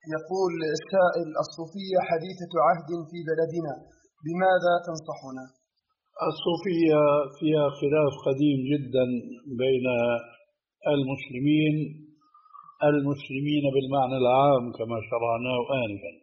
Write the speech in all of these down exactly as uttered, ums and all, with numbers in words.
يقول السائل: الصوفية حديثة عهد في بلدنا، بماذا تنصحنا؟ الصوفية فيها خلاف قديم جدا بين المسلمين المسلمين بالمعنى العام كما شرعناه آنفا.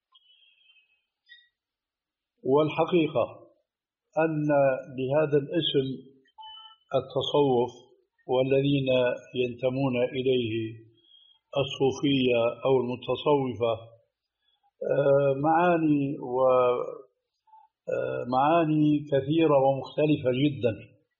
والحقيقة أن لهذا الاسم التصوف والذين ينتمون إليه الصوفية أو المتصوفة معاني ومعاني كثيرة ومختلفة جدا.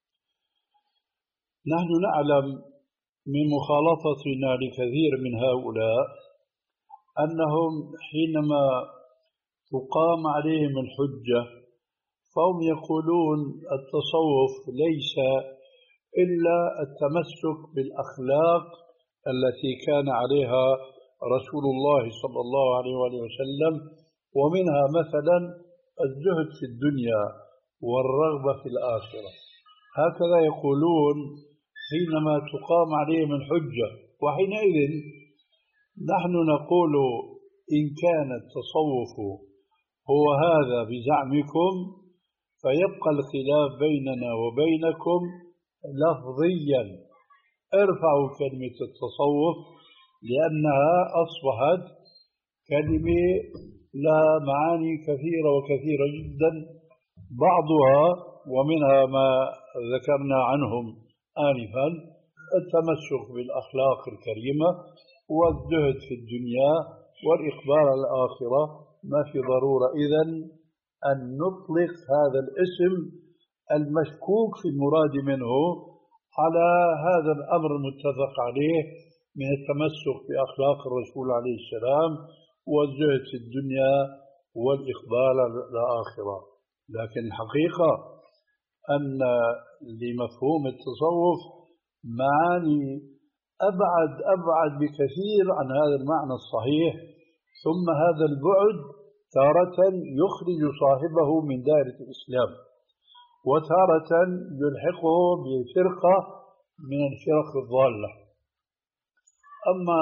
نحن نعلم من مخالطتنا لكثير من هؤلاء أنهم حينما تقام عليهم الحجة فهم يقولون التصوف ليس إلا التمسك بالأخلاق التي كان عليها رسول الله صلى الله عليه وسلم، ومنها مثلا الزهد في الدنيا والرغبة في الآخرة. هكذا يقولون حينما تقام عليهم الحجة. وحينئذ نحن نقول إن كان التصوف هو هذا بزعمكم فيبقى الخلاف بيننا وبينكم لفظيا. ارفعوا كلمة التصوف لأنها أصبحت كلمة لها معاني كثيرة وكثيرة جدا، بعضها ومنها ما ذكرنا عنهم آنفا: التمسك بالأخلاق الكريمة والزهد في الدنيا والإقبال على الآخرة. ما في ضرورة إذن أن نطلق هذا الاسم المشكوك في المراد منه على هذا الأمر المتفق عليه من التمسك بأخلاق الرسول عليه السلام والزهد في الدنيا والإقبال على الآخرة. لكن الحقيقة أن لمفهوم التصوف معاني أبعد أبعد بكثير عن هذا المعنى الصحيح، ثم هذا البعد تارة يخرج صاحبه من دائرة الإسلام وتارة يلحقه بفرقة من الفرق الضالة. أما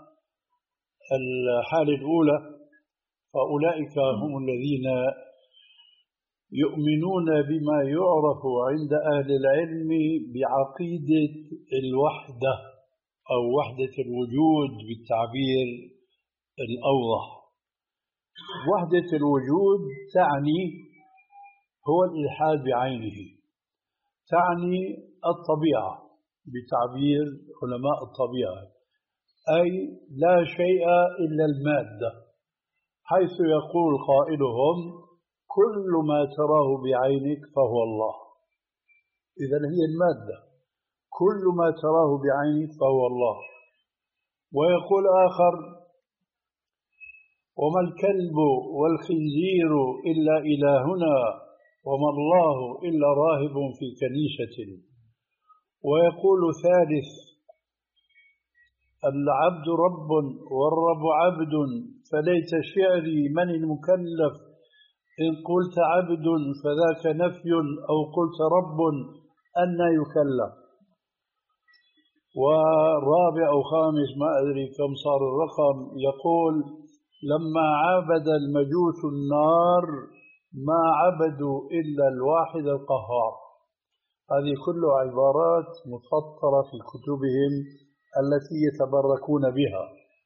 الحالة الأولى فأولئك هم الذين يؤمنون بما يعرف عند أهل العلم بعقيدة الوحدة أو وحدة الوجود بالتعبير الأوضح. وحدة الوجود تعني هو الإلحاد بعينه، تعني الطبيعة بتعبير علماء الطبيعة، أي لا شيء إلا المادة، حيث يقول قائلهم: كل ما تراه بعينك فهو الله. إذن هي المادة، كل ما تراه بعينك فهو الله. ويقول آخر: وما الكلب والخنزير إلا إلهنا وما الله إلا راهب في كنيسة. ويقول ثالث: العبد رب والرب عبد، فليت شعري من المكلف إن قلت عبد فذاك نفي أو قلت رب أن يكلف. ورابع أو خامس ما أدري كم صار الرقم، يقول: لما عبد المجوس النار ما عبدوا إلا الواحد القهار. هذه كلها عبارات مسطرة في كتبهم التي يتبركون بها.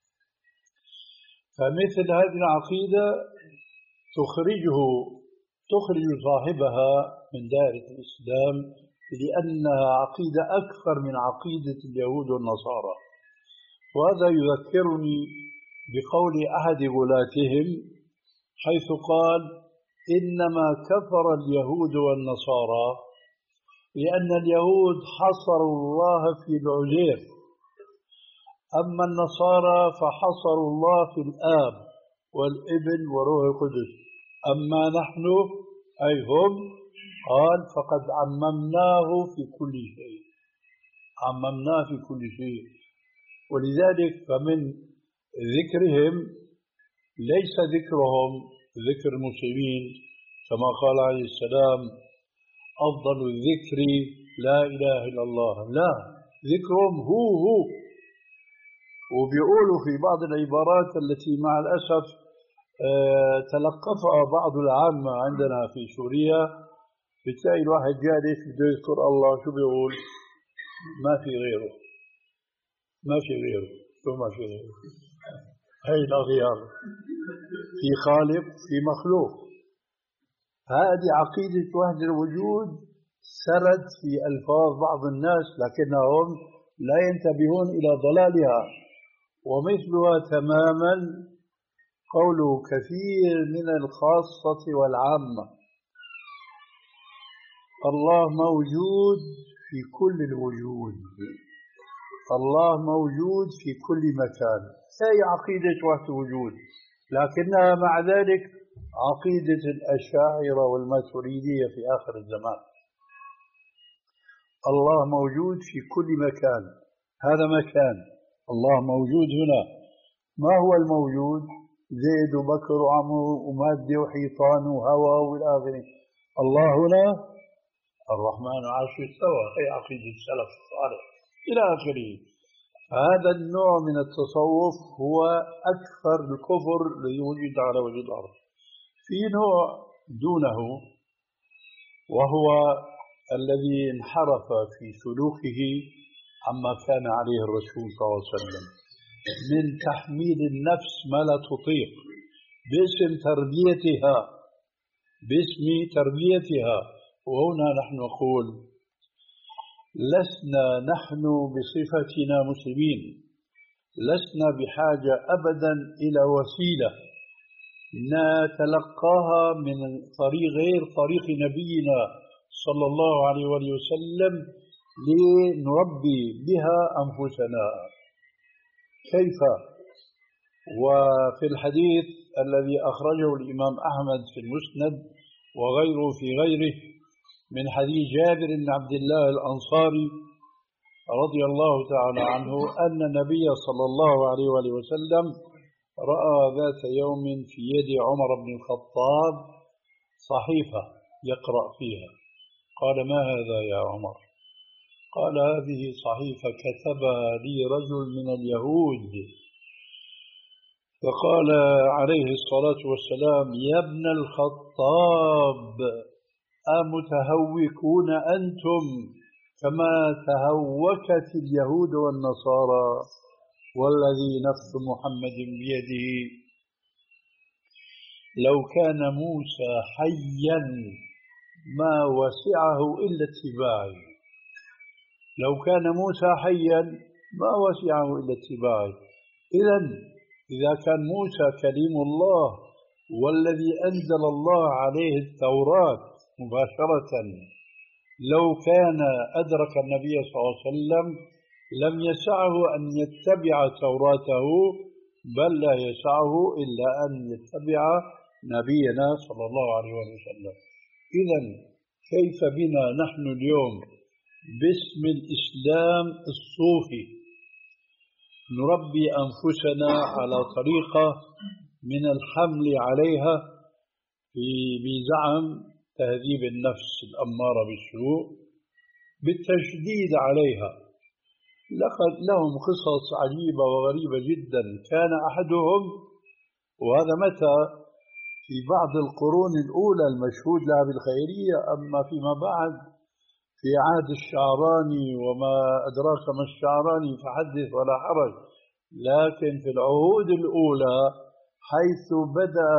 فمثل هذه العقيدة تخرجه تخرج صاحبها من دائرة الإسلام، لأنها عقيدة أكثر من عقيدة اليهود والنصارى. وهذا يذكرني بقول أحد غلاتهم حيث قال: إنما كفر اليهود والنصارى لأن اليهود حصروا الله في العزير، أما النصارى فحصروا الله في الآب والابن وروح القدس، أما نحن أي هم قال فقد عممناه في كل شيء، عممناه في كل شيء. ولذلك فمن ذكرهم ليس ذكرهم ذكر المسلمين كما قال عليه السلام: أفضل الذكر لا إله إلا الله. لا، ذكرهم هو هو وبيقولوا في بعض العبارات التي مع الأسف تلقفها بعض العامة عندنا في سوريا، بتلاقي الواحد جالس بده يذكر الله شو بيقول؟ ما في غيره، ما في غيره، شو ما في غيره؟ هي الأغيار، في خالق في مخلوق. هذه عقيدة وحدة الوجود سرت في ألفاظ بعض الناس لكنهم لا ينتبهون إلى ضلالها. ومثلها تماما قوله كثير من الخاصة والعامة: الله موجود في كل الوجود، الله موجود في كل مكان. هي عقيدة وحدة الوجود، لكنها مع ذلك عقيدة الأشاعرة والماتريدية في آخر الزمان. الله موجود في كل مكان، هذا مكان، الله موجود هنا. ما هو الموجود؟ زيد وبكر وعمر ومادة وحيطان وهواء والآخرين. الله هنا الرحمن عرش استوى، هي عقيدة السلف الصالح إلى آخره. هذا النوع من التصوف هو أكثر الكفر الذي وجد على وجه الأرض. في نوع دونه وهو الذي انحرف في سلوكه عما كان عليه الرسول صلى الله عليه وسلم من تحميل النفس ما لا تطيق باسم تربيتها، باسم تربيتها. وهنا نحن نقول لسنا نحن بصفتنا مسلمين لسنا بحاجة أبدا إلى وسيلة نتلقاها من طريق غير طريق نبينا صلى الله عليه وسلم لنربي بها أنفسنا. كيف؟ وفي الحديث الذي أخرجه الإمام أحمد في المسند وغيره في غيره من حديث جابر بن عبد الله الأنصاري رضي الله تعالى عنه أن النبي صلى الله عليه وسلم رأى ذات يوم في يد عمر بن الخطاب صحيفة يقرأ فيها. قال: ما هذا يا عمر؟ قال: هذه صحيفة كتبها لي رجل من اليهود. فقال عليه الصلاة والسلام: يا ابن الخطاب، أمتهوكون أنتم كما تهوكت اليهود والنصارى؟ والذي نفس محمد بيده لو كان موسى حيا ما وسعه إلا اتباعي. لو كان موسى حيا ما وسعه إلا اتباعي. إذن إذا كان موسى كليم الله والذي أنزل الله عليه التوراة مباشرة لو كان أدرك النبي صلى الله عليه وسلم لم يسعه أن يتبع توراته، بل لا يسعه إلا أن يتبع نبينا صلى الله عليه وسلم. إذن كيف بنا نحن اليوم باسم الإسلام الصوفي نربي أنفسنا على طريقة من الحمل عليها بزعم تهذيب النفس الأمارة بالسوء بالتشديد عليها. لقد لهم قصص عجيبة وغريبة جدا. كان أحدهم، وهذا متى في بعض القرون الأولى المشهود لها بالخيرية، أما فيما بعد في عهد الشعراني وما أدراك ما الشعراني فحدث ولا حرج، لكن في العهود الأولى حيث بدأ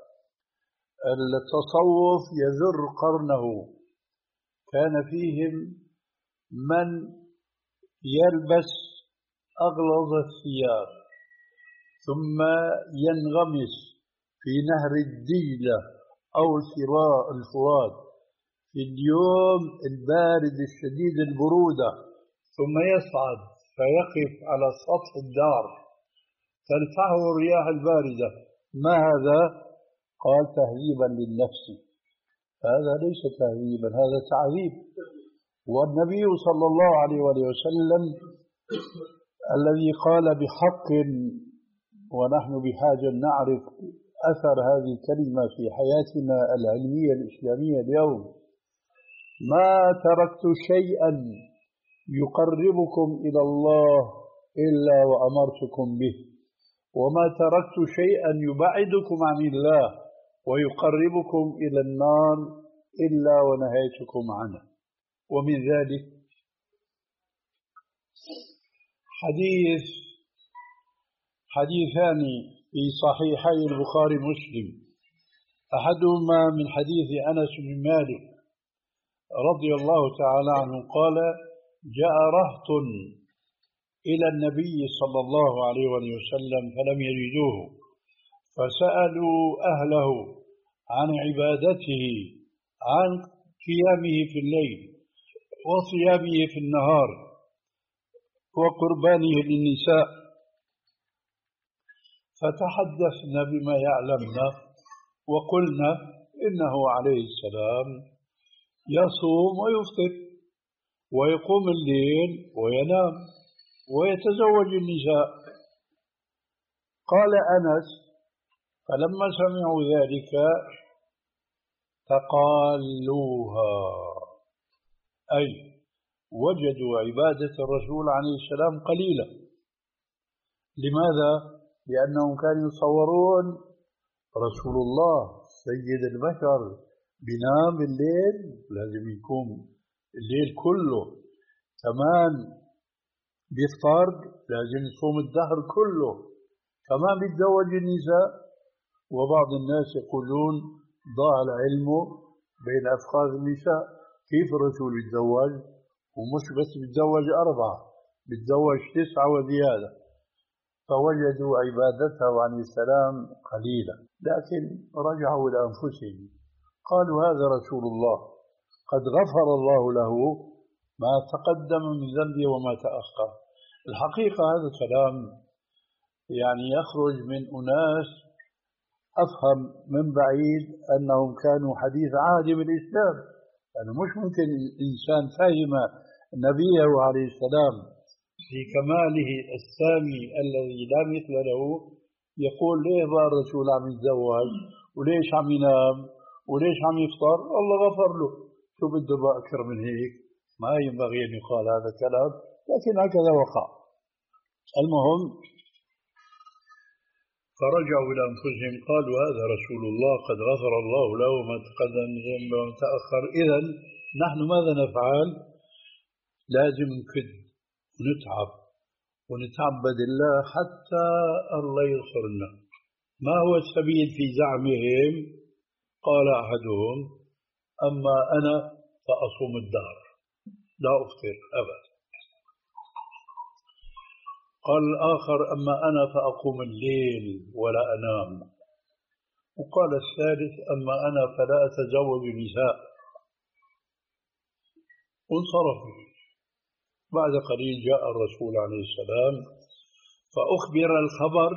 التصوف يذر قرنه كان فيهم من يلبس أغلظ الثياب ثم ينغمس في نهر الدجلة أو الفرات في اليوم البارد الشديد البرودة، ثم يصعد فيقف على سطح الدار تلفحه الرياح الباردة. ما هذا؟ قال: تهذيبا للنفس. هذا ليس تهذيبا، هذا تعذيب. والنبي صلى الله عليه وسلم الذي قال بحق، ونحن بحاجة نعرف أثر هذه الكلمة في حياتنا العلمية الإسلامية اليوم: ما تركت شيئا يقربكم إلى الله إلا وأمرتكم به، وما تركت شيئا يبعدكم عن الله ويقربكم إلى النار إلا ونهيتكم عنه. ومن ذلك حديث حديثان في صحيحي البخاري ومسلم، أحدهما من حديث أنس بن مالك رضي الله تعالى عنه قال: جاء رهط إلى النبي صلى الله عليه وسلم فلم يجدوه، فسألوا أهله عن عبادته، عن قيامه في الليل وصيامه في النهار وقربانه للنساء، فتحدثنا بما يعلمنا وقلنا إنه عليه السلام يصوم ويفطر ويقوم الليل وينام ويتزوج النساء. قال أنس: فلما سمعوا ذلك تقالوها، أي وجدوا عبادة الرسول عليه السلام قليلة. لماذا؟ لأنهم كانوا يتصورون رسول الله سيد البشر بينام الليل، لازم يقوم الليل كله، كمان بيفطر، لازم يصوم الدهر كله، كمان بيتزوج النساء. وبعض الناس يقولون ضاع العلم بين أفخاذ النساء، كيف الرسول بيتزوج؟ ومش بس بيتزوج أربعة، بيتزوج تسعة وزيادة. فوجدوا عبادته عليه السلام قليلة، لكن رجعوا إلى أنفسهم قالوا: هذا رسول الله قد غفر الله له ما تقدم من ذنبه وما تأخر. الحقيقة هذا الكلام يعني يخرج من أناس أفهم من بعيد أنهم كانوا حديث عهد بالإسلام، يعني مش ممكن إنسان فهم نبيه عليه السلام في كماله السامي الذي لا مثل له يقول: ليه بقى الرسول عم يتزوج وليش عم ينام وليش عم يفطر؟ الله غفر له، شو بده بقى أكثر من هيك؟ ما ينبغي أن يقال هذا الكلام، لكن هكذا وقع. المهم فرجعوا إلى أنفسهم قالوا: هذا رسول الله قد غفر الله له ما تقدم من ذنبه وما تأخر، إذن نحن ماذا نفعل؟ لازم نكد ونتعب ونتعبد الله حتى الله يغفر لنا. ما هو السبيل في زعمهم؟ قال أحدهم: أما أنا فأصوم الدهر لا أفطر أبدا. قال الآخر: أما أنا فأقوم الليل ولا أنام. وقال الثالث: أما أنا فلا أتزوج نساء. وانصرفوا. بعد قليل جاء الرسول عليه السلام فأخبر الخبر،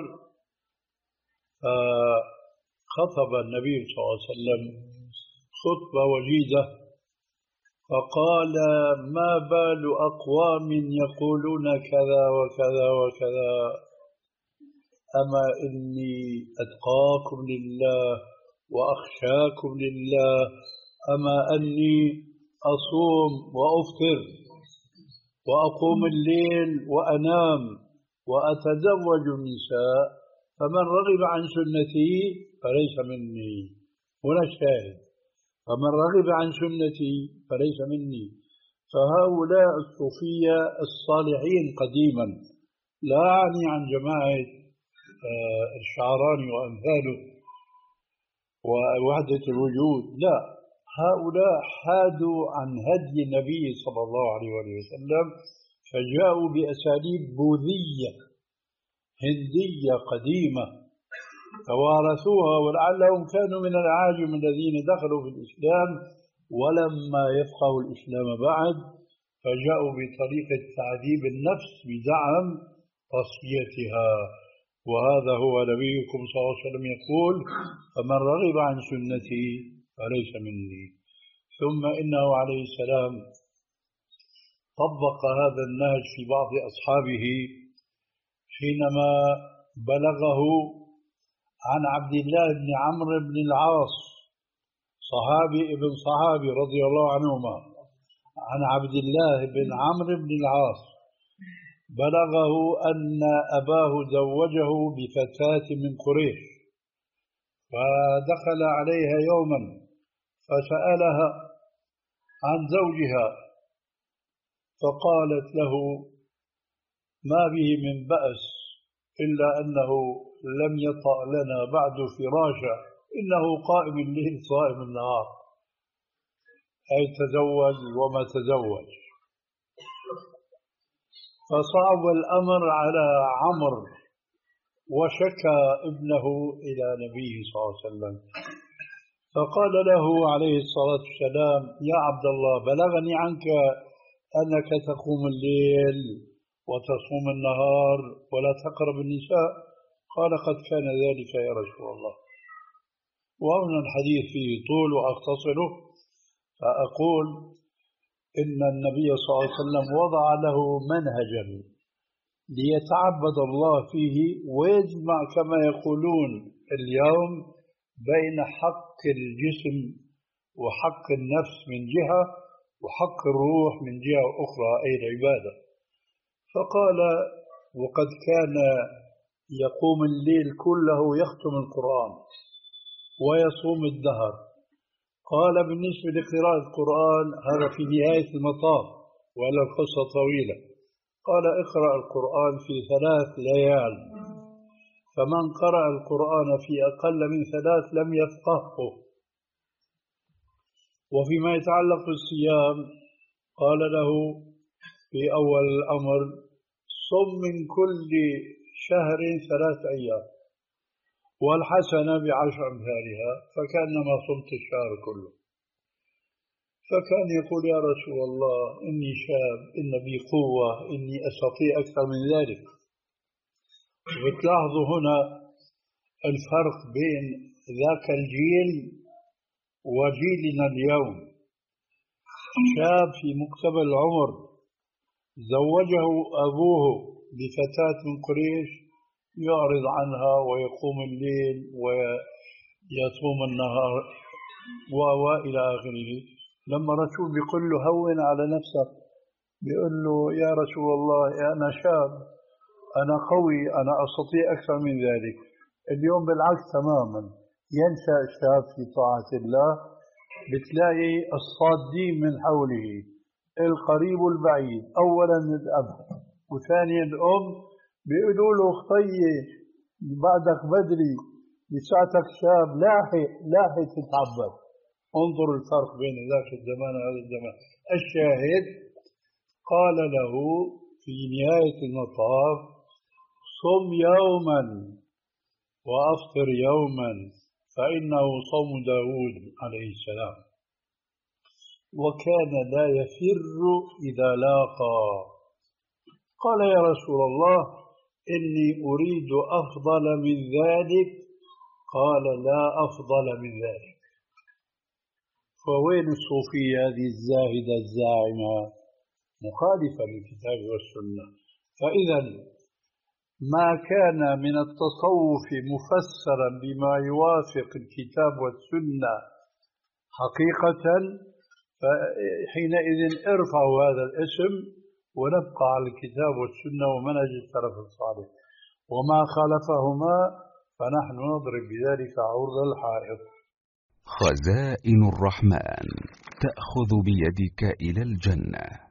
فخطب النبي صلى الله عليه وسلم خطبة وجيزة فقال: ما بال أقوام يقولون كذا وكذا وكذا، أما إني أتقاكم لله وأخشاكم لله، أما أني أصوم وأفطر وأقوم الليل وأنام وأتزوج النساء، فمن رغب عن سنتي فليس مني. هنا الشاهد: فمن رغب عن سنتي فليس مني. فهؤلاء الصوفية الصالحين قديما، لا أعني عن جماعة الشعراني وأمثاله ووحدة الوجود، لا، هؤلاء حادوا عن هدي النبي صلى الله عليه وسلم، فجاءوا بأساليب بوذية هندية قديمة توارثوها، ولعلهم كانوا من الأعاجم الذين دخلوا في الإسلام ولما يفقهوا الإسلام بعد، فجاءوا بطريقة تعذيب النفس بزعم تصفيتها. وهذا هو نبيكم صلى الله عليه وسلم يقول: فمن رغب عن سنتي فليس مني. ثم إنه عليه السلام طبق هذا النهج في بعض أصحابه حينما بلغه عن عبد الله بن عمرو بن العاص صحابي ابن صحابي رضي الله عنهما، عن عبد الله بن عمرو بن العاص بلغه أن أباه زوجه بفتاة من قريش، فدخل عليها يوما فسألها عن زوجها، فقالت له: ما به من بأس إلا أنه لم يطأ لنا بعد فراشا، إنه قائم الليل صائم النهار، أي تزوج وما تزوج. فصعب الأمر على عمرو وشكى ابنه إلى نبيه صلى الله عليه وسلم، فقال له عليه الصلاة والسلام: يا عبد الله، بلغني عنك أنك تقوم الليل وتصوم النهار ولا تقرب النساء. قال: قد كان ذلك يا رسول الله. وهنا الحديث فيه طول وأختصره، فأقول إن النبي صلى الله عليه وسلم وضع له منهجا ليتعبد الله فيه ويجمع كما يقولون اليوم بين حق الجسم وحق النفس من جهة وحق الروح من جهة أخرى، أي العبادة. فقال: وقد كان يقوم الليل كله يختم القرآن ويصوم الدهر. قال: بالنسبة لقراءة القرآن هذا في نهاية المطاف ولا القصة طويلة. قال: اقرأ القرآن في ثلاث ليال، فمن قرأ القرآن في أقل من ثلاث لم يفقهه. وفيما يتعلق بالصيام قال له في أول الأمر: صم من كل شهر ثلاث أيام والحسنة بعشر أمثالها، فكأنما صمت الشهر كله. فكان يقول: يا رسول الله، إني شاب، إن بي قوة، إني أستطيع أكثر من ذلك. وتلاحظوا هنا الفرق بين ذاك الجيل وجيلنا اليوم. شاب في مقتبل العمر زوجه أبوه بفتاة من قريش، يعرض عنها ويقوم الليل ويصوم النهار وإلى آخره. لما رسول بيقول له: هون على نفسك، بيقول له: يا رسول الله، أنا شاب، أنا قوي، أنا أستطيع أكثر من ذلك. اليوم بالعكس تماما، ينشأ الشاب في طاعة الله، بتلاقي الصادين من حوله، القريب والبعيد، أولا الأب وثانيا الأم، بيقولوا له: خطية بعدك بدري، لساعتك شاب، لاحق لاحق تتعبد. انظر الفرق بين ذاك الزمان وهذا الزمان. الشاهد قال له في نهاية المطاف: صم يوما وأفطر يوما، فإنه صوم داود عليه السلام، وكان لا يفر إذا لاقى. قال: يا رسول الله، إني أريد أفضل من ذلك. قال: لا أفضل من ذلك. فوين الصوفية هذه الزاهدة الزاعمة؟ مخالفة للكتاب والسنة. فإذا ما كان من التصوف مفسرا بما يوافق الكتاب والسنة حقيقة، فحينئذ ارفعوا هذا الاسم ونبقى على الكتاب والسنة ومنهج السلف الصالح، وما خالفهما فنحن نضرب بذلك عرض الحائط. خزائن الرحمن تأخذ بيدك إلى الجنة.